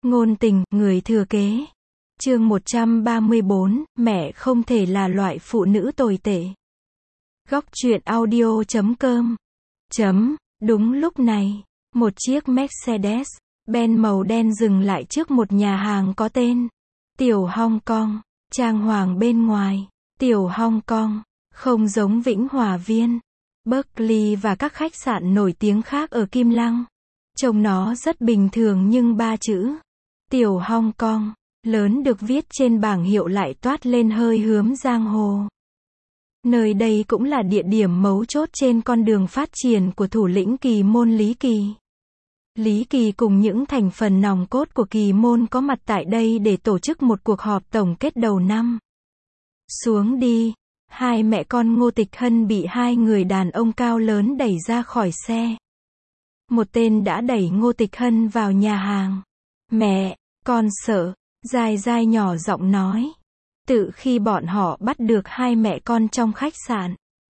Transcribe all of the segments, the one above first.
Ngôn tình, người thừa kế. Chương 134, mẹ không thể là loại phụ nữ tồi tệ. Góc truyện audio.com. Đúng lúc này, một chiếc Mercedes-Benz màu đen dừng lại trước một nhà hàng có tên Tiểu Hong Kong. Trang hoàng bên ngoài, Tiểu Hong Kong, không giống Vĩnh Hòa Viên, Berkeley và các khách sạn nổi tiếng khác ở Kim Lăng. Trông nó rất bình thường nhưng ba chữ Tiểu Hong Kong lớn được viết trên bảng hiệu lại toát lên hơi hướng giang hồ. Nơi đây cũng là địa điểm mấu chốt trên con đường phát triển của thủ lĩnh Kỳ Môn Lý Kỳ. Lý Kỳ cùng những thành phần nòng cốt của Kỳ Môn có mặt tại đây để tổ chức một cuộc họp tổng kết đầu năm. Xuống đi. Hai mẹ con Ngô Tịch Hân bị hai người đàn ông cao lớn đẩy ra khỏi xe. Một tên đã đẩy Ngô Tịch Hân vào nhà hàng. Mẹ, con sợ. Dai Dai nhỏ giọng nói. Từ khi bọn họ bắt được hai mẹ con trong khách sạn,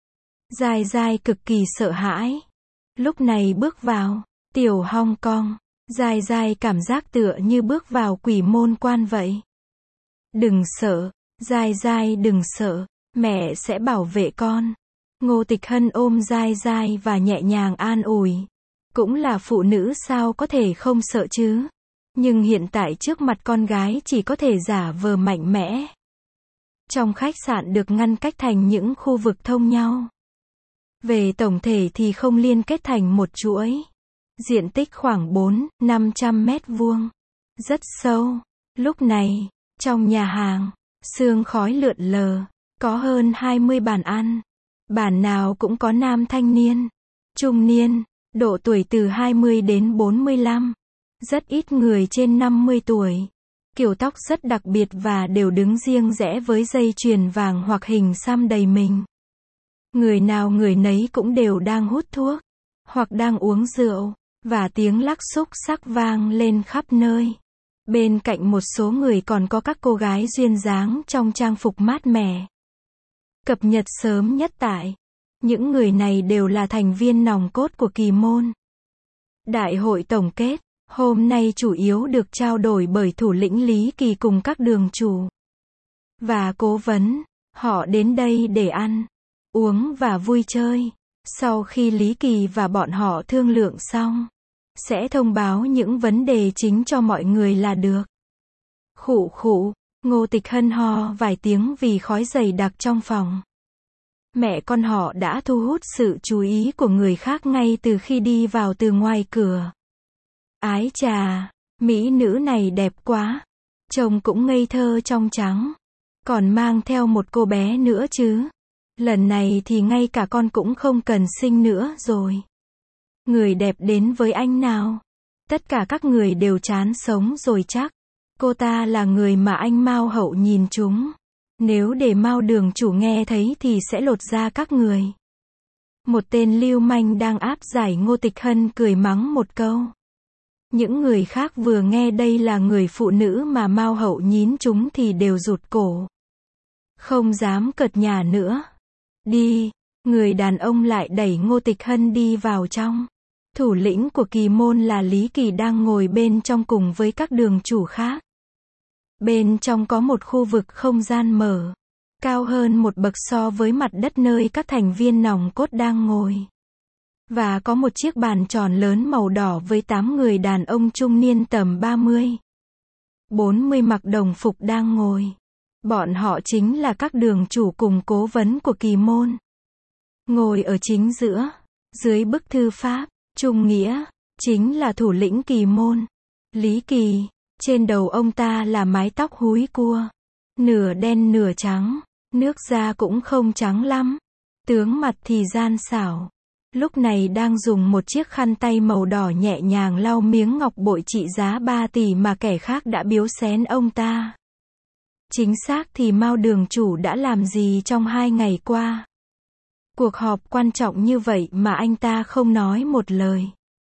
Dai Dai cực kỳ sợ hãi. Lúc này bước vào Tiểu Hong Kong, Dai Dai cảm giác tựa như bước vào quỷ môn quan vậy. Đừng sợ, Dai Dai đừng sợ, mẹ sẽ bảo vệ con. Ngô Tịch Hân ôm Dai Dai và nhẹ nhàng an ủi. Cũng là phụ nữ sao có thể không sợ chứ. Nhưng hiện tại trước mặt con gái chỉ có thể giả vờ mạnh mẽ. Trong khách sạn được ngăn cách thành những khu vực thông nhau. Về tổng thể thì không liên kết thành một chuỗi. Diện tích khoảng 400-500 mét vuông. Rất sâu. Lúc này, trong nhà hàng, sương khói lượn lờ. Có hơn 20 bàn ăn. Bàn nào cũng có nam thanh niên, trung niên, độ tuổi từ 20 đến 45. Rất ít người trên 50 tuổi. Kiểu tóc rất đặc biệt và đều đứng riêng rẽ với dây chuyền vàng hoặc hình xăm đầy mình. Người nào người nấy cũng đều đang hút thuốc, hoặc đang uống rượu, và tiếng lắc xúc xắc vang lên khắp nơi. Bên cạnh một số người còn có các cô gái duyên dáng trong trang phục mát mẻ. Cập nhật sớm nhất tại. Những người này đều là thành viên nòng cốt của Kỳ Môn. Đại hội tổng kết hôm nay chủ yếu được trao đổi bởi thủ lĩnh Lý Kỳ cùng các đường chủ và cố vấn. Họ đến đây để ăn, uống và vui chơi. Sau khi Lý Kỳ và bọn họ thương lượng xong, sẽ thông báo những vấn đề chính cho mọi người là được. Khụ khụ, Ngô Tịch Hân ho vài tiếng vì khói dày đặc trong phòng. Mẹ con họ đã thu hút sự chú ý của người khác ngay từ khi đi vào từ ngoài cửa. Ái chà, mỹ nữ này đẹp quá. Trông cũng ngây thơ trong trắng. Còn mang theo một cô bé nữa chứ. Lần này thì ngay cả con cũng không cần sinh nữa rồi. Người đẹp đến với anh nào? Tất cả các người đều chán sống rồi chắc. Cô ta là người mà anh Mao Hậu nhìn trúng. Nếu để Mao đường chủ nghe thấy thì sẽ lột da các người. Một tên lưu manh đang áp giải Ngô Tịch Hân cười mắng một câu. Những người khác vừa nghe đây là người phụ nữ mà Mao Hậu nhín chúng thì đều rụt cổ. Không dám cợt nhả nữa. Đi, người đàn ông lại đẩy Ngô Tịch Hân đi vào trong. Thủ lĩnh của Kỳ Môn là Lý Kỳ đang ngồi bên trong cùng với các đường chủ khác. Bên trong có một khu vực không gian mở, cao hơn một bậc so với mặt đất nơi các thành viên nòng cốt đang ngồi. Và có một chiếc bàn tròn lớn màu đỏ với 8 người đàn ông trung niên tầm 30-40 mặc đồng phục đang ngồi. Bọn họ chính là các đường chủ cùng cố vấn của Kỳ Môn. Ngồi ở chính giữa, dưới bức thư pháp, Trung Nghĩa, chính là thủ lĩnh Kỳ Môn. Lý Kỳ, trên đầu ông ta là mái tóc húi cua. Nửa đen nửa trắng, nước da cũng không trắng lắm. Tướng mặt thì gian xảo. Lúc này đang dùng một chiếc khăn tay màu đỏ nhẹ nhàng lau miếng ngọc bội trị giá 3 tỷ mà kẻ khác đã biếu xén ông ta. Chính xác thì Mao đường chủ đã làm gì trong 2 ngày qua? Cuộc họp quan trọng như vậy mà anh ta không nói một lời.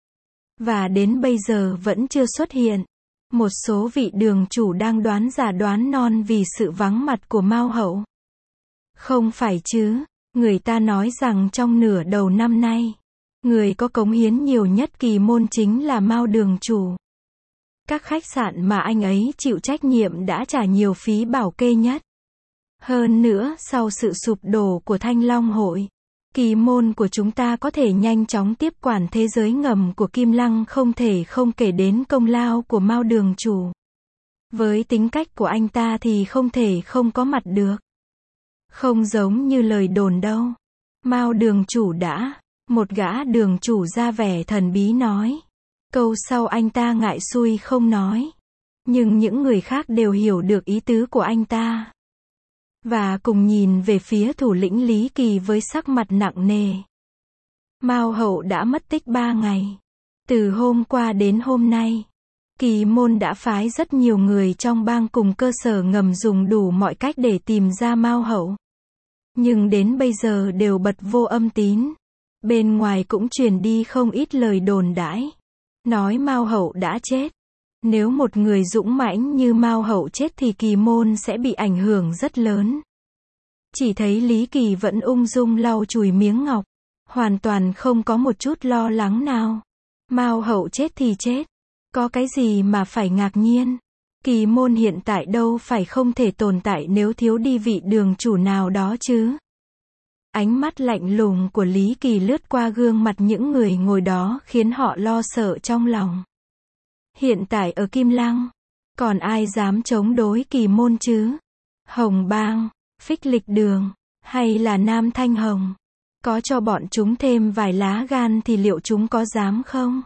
Và đến bây giờ vẫn chưa xuất hiện. Một số vị đường chủ đang đoán giả đoán non vì sự vắng mặt của Mao Hậu. Không phải chứ, người ta nói rằng trong nửa đầu năm nay, người có cống hiến nhiều nhất Kỳ Môn chính là Mao đường chủ. Các khách sạn mà anh ấy chịu trách nhiệm đã trả nhiều phí bảo kê nhất. Hơn nữa, sau sự sụp đổ của Thanh Long Hội, kỳ môn của chúng ta có thể nhanh chóng tiếp quản thế giới ngầm của Kim Lăng, không thể không kể đến công lao của Mao đường chủ. Với tính cách của anh ta thì không thể không có mặt được. Không giống như lời đồn đâu. Mao đường chủ đã. Một gã đường chủ ra vẻ thần bí nói. Câu sau anh ta ngại xui không nói. Nhưng những người khác đều hiểu được ý tứ của anh ta. Và cùng nhìn về phía thủ lĩnh Lý Kỳ với sắc mặt nặng nề. Mao hậu đã mất tích 3 ngày. Từ hôm qua đến hôm nay, Kỳ môn đã phái rất nhiều người trong bang cùng cơ sở ngầm dùng đủ mọi cách để tìm ra Mao hậu. Nhưng đến bây giờ đều bật vô âm tín. Bên ngoài cũng truyền đi không ít lời đồn đãi. Nói Mao hậu đã chết. Nếu một người dũng mãnh như Mao hậu chết thì Kỳ môn sẽ bị ảnh hưởng rất lớn. Chỉ thấy Lý Kỳ vẫn ung dung lau chùi miếng ngọc. Hoàn toàn không có một chút lo lắng nào. Mao hậu chết thì chết. Có cái gì mà phải ngạc nhiên. Kỳ môn hiện tại đâu phải không thể tồn tại nếu thiếu đi vị đường chủ nào đó chứ. Ánh mắt lạnh lùng của Lý Kỳ lướt qua gương mặt những người ngồi đó khiến họ lo sợ trong lòng. Hiện tại ở Kim Lăng, còn ai dám chống đối Kỳ môn chứ? Hồng Bang, Phích Lịch Đường, hay là Nam Thanh Hồng? Có cho bọn chúng thêm vài lá gan thì liệu chúng có dám không?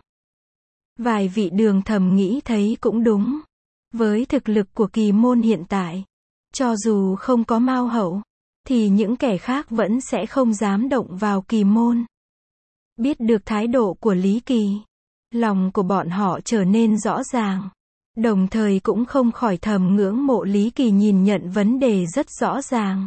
Vài vị đường thầm nghĩ thấy cũng đúng. Với thực lực của Kỳ môn hiện tại, cho dù không có Mao hậu, thì những kẻ khác vẫn sẽ không dám động vào Kỳ môn. Biết được thái độ của Lý Kỳ, lòng của bọn họ trở nên rõ ràng. Đồng thời cũng không khỏi thầm ngưỡng mộ Lý Kỳ nhìn nhận vấn đề rất rõ ràng.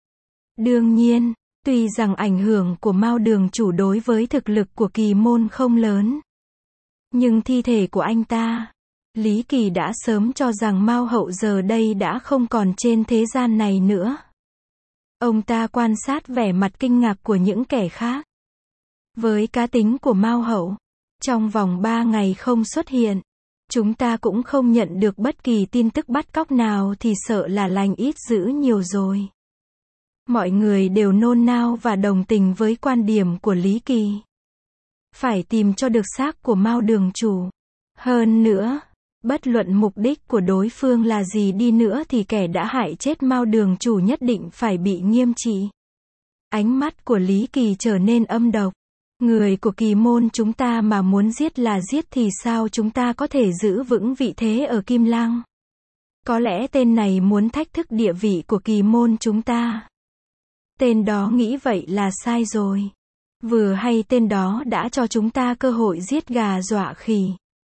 Đương nhiên, tuy rằng ảnh hưởng của Mao đường chủ đối với thực lực của Kỳ môn không lớn, nhưng thi thể của anh ta, Lý Kỳ đã sớm cho rằng Mao hậu giờ đây đã không còn trên thế gian này nữa. Ông ta quan sát vẻ mặt kinh ngạc của những kẻ khác. Với cá tính của Mao hậu, trong vòng 3 ngày không xuất hiện, chúng ta cũng không nhận được bất kỳ tin tức bắt cóc nào thì sợ là lành ít dữ nhiều rồi. Mọi người đều nôn nao và đồng tình với quan điểm của Lý Kỳ. Phải tìm cho được xác của Mao đường chủ. Hơn nữa, bất luận mục đích của đối phương là gì đi nữa thì kẻ đã hại chết Mao đường chủ nhất định phải bị nghiêm trị. Ánh mắt của Lý Kỳ trở nên âm độc. Người của Kỳ môn chúng ta mà muốn giết là giết thì sao chúng ta có thể giữ vững vị thế ở Kim Lăng? Có lẽ tên này muốn thách thức địa vị của Kỳ môn chúng ta. Tên đó nghĩ vậy là sai rồi. Vừa hay tên đó đã cho chúng ta cơ hội giết gà dọa khỉ.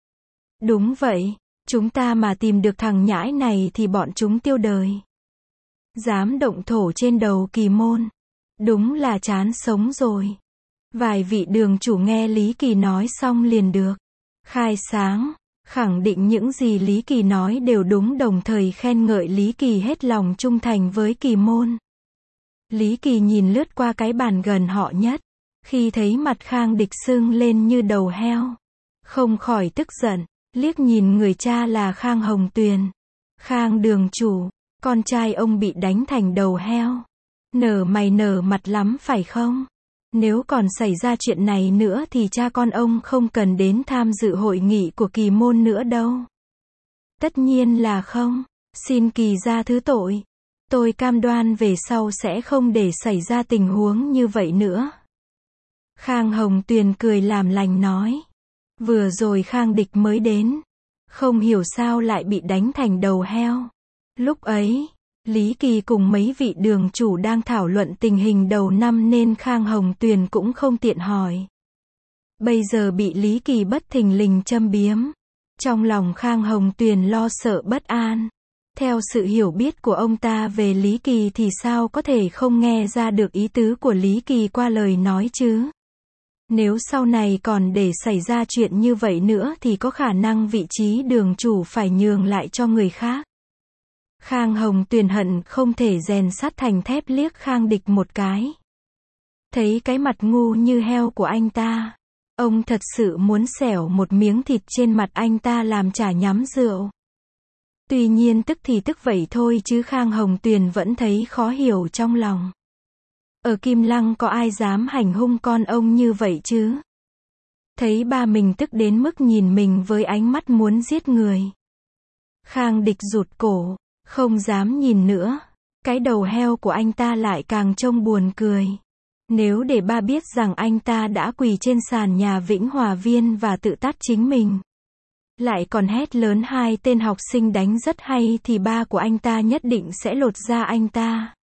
Đúng vậy, chúng ta mà tìm được thằng nhãi này thì bọn chúng tiêu đời. Dám động thổ trên đầu Kỳ môn. Đúng là chán sống rồi. Vài vị đường chủ nghe Lý Kỳ nói xong liền được khai sáng, khẳng định những gì Lý Kỳ nói đều đúng, đồng thời khen ngợi Lý Kỳ hết lòng trung thành với Kỳ môn. Lý Kỳ nhìn lướt qua cái bàn gần họ nhất, khi thấy mặt Khang Địch sưng lên như đầu heo, không khỏi tức giận, liếc nhìn người cha là Khang Hồng Tuyền. Khang đường chủ, con trai ông bị đánh thành đầu heo. Nở mày nở mặt lắm phải không? Nếu còn xảy ra chuyện này nữa thì cha con ông không cần đến tham dự hội nghị của Kỳ môn nữa đâu. Tất nhiên là không. Xin Kỳ gia thứ tội. Tôi cam đoan về sau sẽ không để xảy ra tình huống như vậy nữa. Khang Hồng Tuyền cười làm lành nói. Vừa rồi Khang Địch mới đến. Không hiểu sao lại bị đánh thành đầu heo. Lúc ấy, Lý Kỳ cùng mấy vị đường chủ đang thảo luận tình hình đầu năm nên Khang Hồng Tuyền cũng không tiện hỏi. Bây giờ bị Lý Kỳ bất thình lình châm biếm. Trong lòng Khang Hồng Tuyền lo sợ bất an. Theo sự hiểu biết của ông ta về Lý Kỳ thì sao có thể không nghe ra được ý tứ của Lý Kỳ qua lời nói chứ? Nếu sau này còn để xảy ra chuyện như vậy nữa thì có khả năng vị trí đường chủ phải nhường lại cho người khác. Khang Hồng Tuyền hận không thể rèn sắt thành thép liếc Khang Địch một cái. Thấy cái mặt ngu như heo của anh ta, Ông thật sự muốn xẻo một miếng thịt trên mặt anh ta làm trà nhắm rượu. Tuy nhiên tức thì tức vậy thôi chứ Khang Hồng Tuyền vẫn thấy khó hiểu trong lòng. Ở Kim Lăng có ai dám hành hung con ông như vậy chứ? Thấy ba mình tức đến mức nhìn mình với ánh mắt muốn giết người. Khang Địch rụt cổ, không dám nhìn nữa. Cái đầu heo của anh ta lại càng trông buồn cười. Nếu để ba biết rằng anh ta đã quỳ trên sàn nhà Vĩnh Hòa Viên và tự tát chính mình, lại còn hét lớn hai tên học sinh đánh rất hay thì ba của anh ta nhất định sẽ lột da anh ta.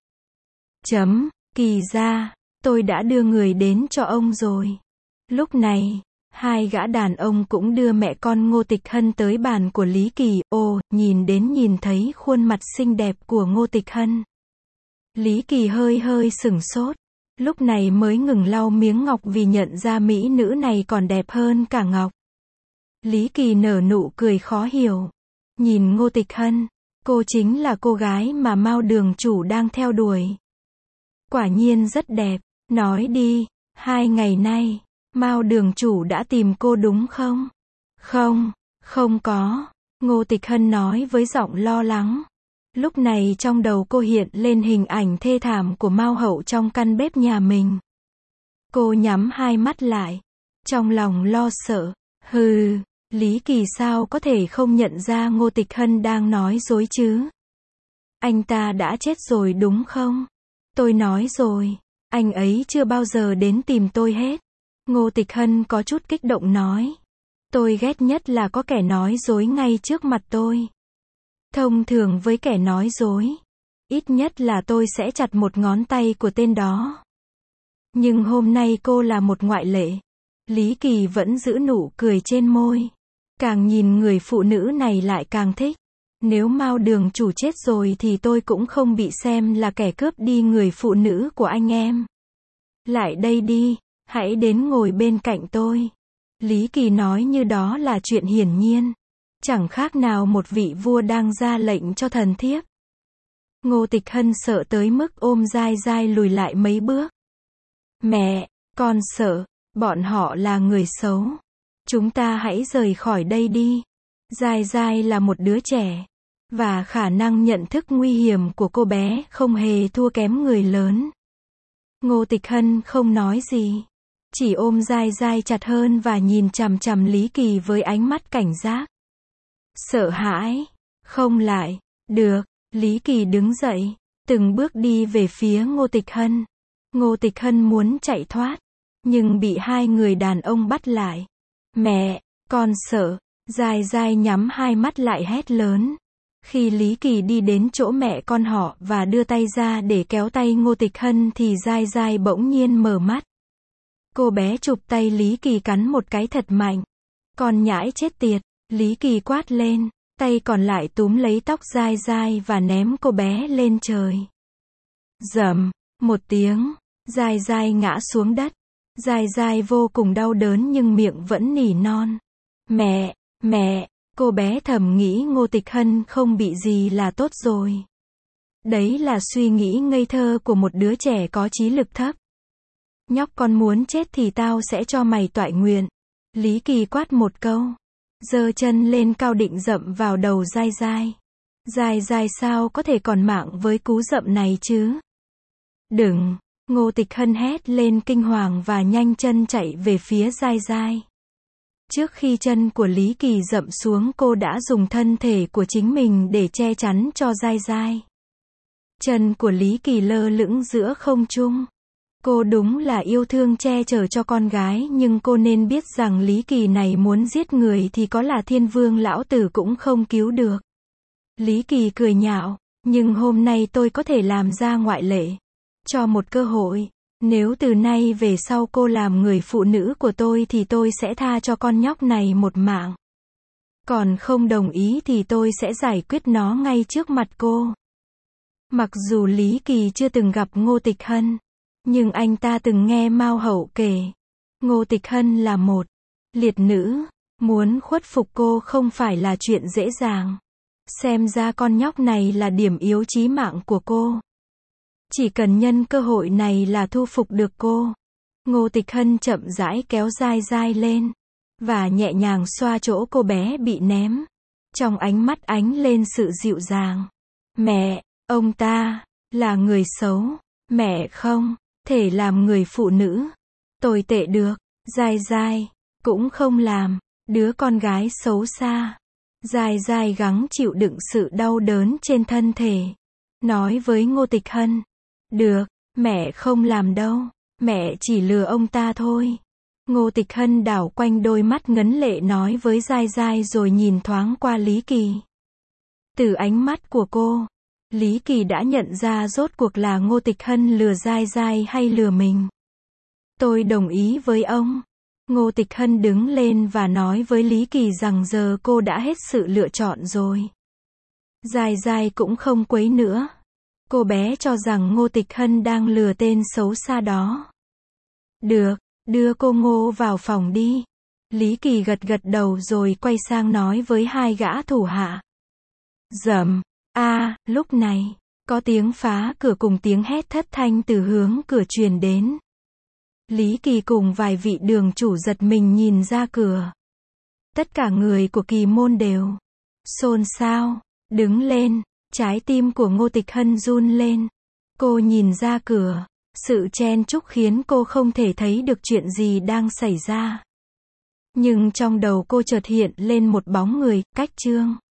Kỳ ra, tôi đã đưa người đến cho ông rồi. Lúc này, hai gã đàn ông cũng đưa mẹ con Ngô Tịch Hân tới bàn của Lý Kỳ. Ồ, nhìn thấy khuôn mặt xinh đẹp của Ngô Tịch Hân. Lý Kỳ hơi sửng sốt. Lúc này mới ngừng lau miếng ngọc vì nhận ra mỹ nữ này còn đẹp hơn cả ngọc. Lý Kỳ nở nụ cười khó hiểu. Nhìn Ngô Tịch Hân, cô chính là cô gái mà Mao đường chủ đang theo đuổi. Quả nhiên rất đẹp. Nói đi, 2 ngày nay, Mao đường chủ đã tìm cô đúng không? Không có. Ngô Tịch Hân nói với giọng lo lắng. Lúc này trong đầu cô hiện lên hình ảnh thê thảm của Mao hậu trong căn bếp nhà mình. Cô nhắm hai mắt lại, trong lòng lo sợ. Lý Kỳ sao có thể không nhận ra Ngô Tịch Hân đang nói dối chứ? Anh ta đã chết rồi đúng không? Tôi nói rồi, anh ấy chưa bao giờ đến tìm tôi hết. Ngô Tịch Hân có chút kích động nói. Tôi ghét nhất là có kẻ nói dối ngay trước mặt tôi. Thông thường với kẻ nói dối, ít nhất là tôi sẽ chặt một ngón tay của tên đó. Nhưng hôm nay cô là một ngoại lệ. Lý Kỳ vẫn giữ nụ cười trên môi. Càng nhìn người phụ nữ này lại càng thích. Nếu Mao đường chủ chết rồi thì tôi cũng không bị xem là kẻ cướp đi người phụ nữ của anh em. Lại đây đi, hãy đến ngồi bên cạnh tôi. Lý Kỳ nói như đó là chuyện hiển nhiên. Chẳng khác nào một vị vua đang ra lệnh cho thần thiếp. Ngô Tịch Hân sợ tới mức ôm dai dai lùi lại mấy bước. Mẹ, con sợ, bọn họ là người xấu. Chúng ta hãy rời khỏi đây đi. Dai dai là một đứa trẻ. Và khả năng nhận thức nguy hiểm của cô bé không hề thua kém người lớn. Ngô Tịch Hân không nói gì. Chỉ ôm dai dai chặt hơn và nhìn chằm chằm Lý Kỳ với ánh mắt cảnh giác. Sợ hãi. Không lại. Được. Lý Kỳ đứng dậy. Từng bước đi về phía Ngô Tịch Hân. Ngô Tịch Hân muốn chạy thoát. Nhưng bị hai người đàn ông bắt lại. Mẹ, con sợ. Dai dai nhắm hai mắt lại hét lớn. Khi Lý Kỳ đi đến chỗ mẹ con họ và đưa tay ra để kéo tay Ngô Tịch Hân thì dai dai bỗng nhiên mở mắt. Cô bé chụp tay Lý Kỳ cắn một cái thật mạnh. Con nhãi chết tiệt. Lý Kỳ quát lên. Tay còn lại túm lấy tóc dai dai và ném cô bé lên trời. Rầm. Một tiếng. Dai dai ngã xuống đất. Dai dai vô cùng đau đớn nhưng miệng vẫn nỉ non. Mẹ. Cô bé thầm nghĩ Ngô Tịch Hân không bị gì là tốt rồi. Đấy là suy nghĩ ngây thơ của một đứa trẻ có trí lực thấp. Nhóc con muốn chết thì tao sẽ cho mày toại nguyện. Lý Kỳ quát một câu. Giơ chân lên cao định dậm vào đầu dai dai. Dai dai sao có thể còn mạng với cú dậm này chứ? Đừng! Ngô Tịch Hân hét lên kinh hoàng và nhanh chân chạy về phía dai dai. Trước khi chân của Lý Kỳ dậm xuống cô đã dùng thân thể của chính mình để che chắn cho dai dai. Chân của Lý Kỳ lơ lửng giữa không trung. Cô đúng là yêu thương che chở cho con gái nhưng cô nên biết rằng Lý Kỳ này muốn giết người thì có là Thiên Vương lão tử cũng không cứu được. Lý Kỳ cười nhạo, nhưng hôm nay tôi có thể làm ra ngoại lệ. Cho một cơ hội. Nếu từ nay về sau cô làm người phụ nữ của tôi thì tôi sẽ tha cho con nhóc này một mạng. Còn không đồng ý thì tôi sẽ giải quyết nó ngay trước mặt cô. Mặc dù Lý Kỳ chưa từng gặp Ngô Tịch Hân, nhưng anh ta từng nghe Mao hậu kể. Ngô Tịch Hân là một liệt nữ, muốn khuất phục cô không phải là chuyện dễ dàng. Xem ra con nhóc này là điểm yếu chí mạng của cô. Chỉ cần nhân cơ hội này là thu phục được cô. Ngô Tịch Hân chậm rãi kéo Giai Giai lên, và nhẹ nhàng xoa chỗ cô bé bị ném. Trong ánh mắt ánh lên sự dịu dàng. Mẹ, ông ta, là người xấu. Mẹ không thể làm người phụ nữ tồi tệ được. Giai Giai cũng không làm đứa con gái xấu xa. Giai Giai gắng chịu đựng sự đau đớn trên thân thể. Nói với Ngô Tịch Hân. Được, mẹ không làm đâu. Mẹ chỉ lừa ông ta thôi. Ngô Tịch Hân đảo quanh đôi mắt ngấn lệ nói với Giai Giai rồi nhìn thoáng qua Lý Kỳ. Từ ánh mắt của cô, Lý Kỳ đã nhận ra rốt cuộc là Ngô Tịch Hân lừa Giai Giai hay lừa mình. Tôi đồng ý với ông. Ngô Tịch Hân đứng lên và nói với Lý Kỳ rằng giờ cô đã hết sự lựa chọn rồi. Giai Giai cũng không quấy nữa. Cô bé cho rằng Ngô Tịch Hân đang lừa tên xấu xa đó. Được, đưa cô Ngô vào phòng đi. Lý Kỳ gật gật đầu rồi quay sang nói với hai gã thủ hạ. Rầm, lúc này, có tiếng phá cửa cùng tiếng hét thất thanh từ hướng cửa truyền đến. Lý Kỳ cùng vài vị đường chủ giật mình nhìn ra cửa. Tất cả người của Kỳ môn đều xôn xao, đứng lên, trái tim của Ngô Tịch Hân run lên. Cô nhìn ra cửa, sự chen chúc khiến cô không thể thấy được chuyện gì đang xảy ra. Nhưng trong đầu cô chợt hiện lên một bóng người, Cách Trương.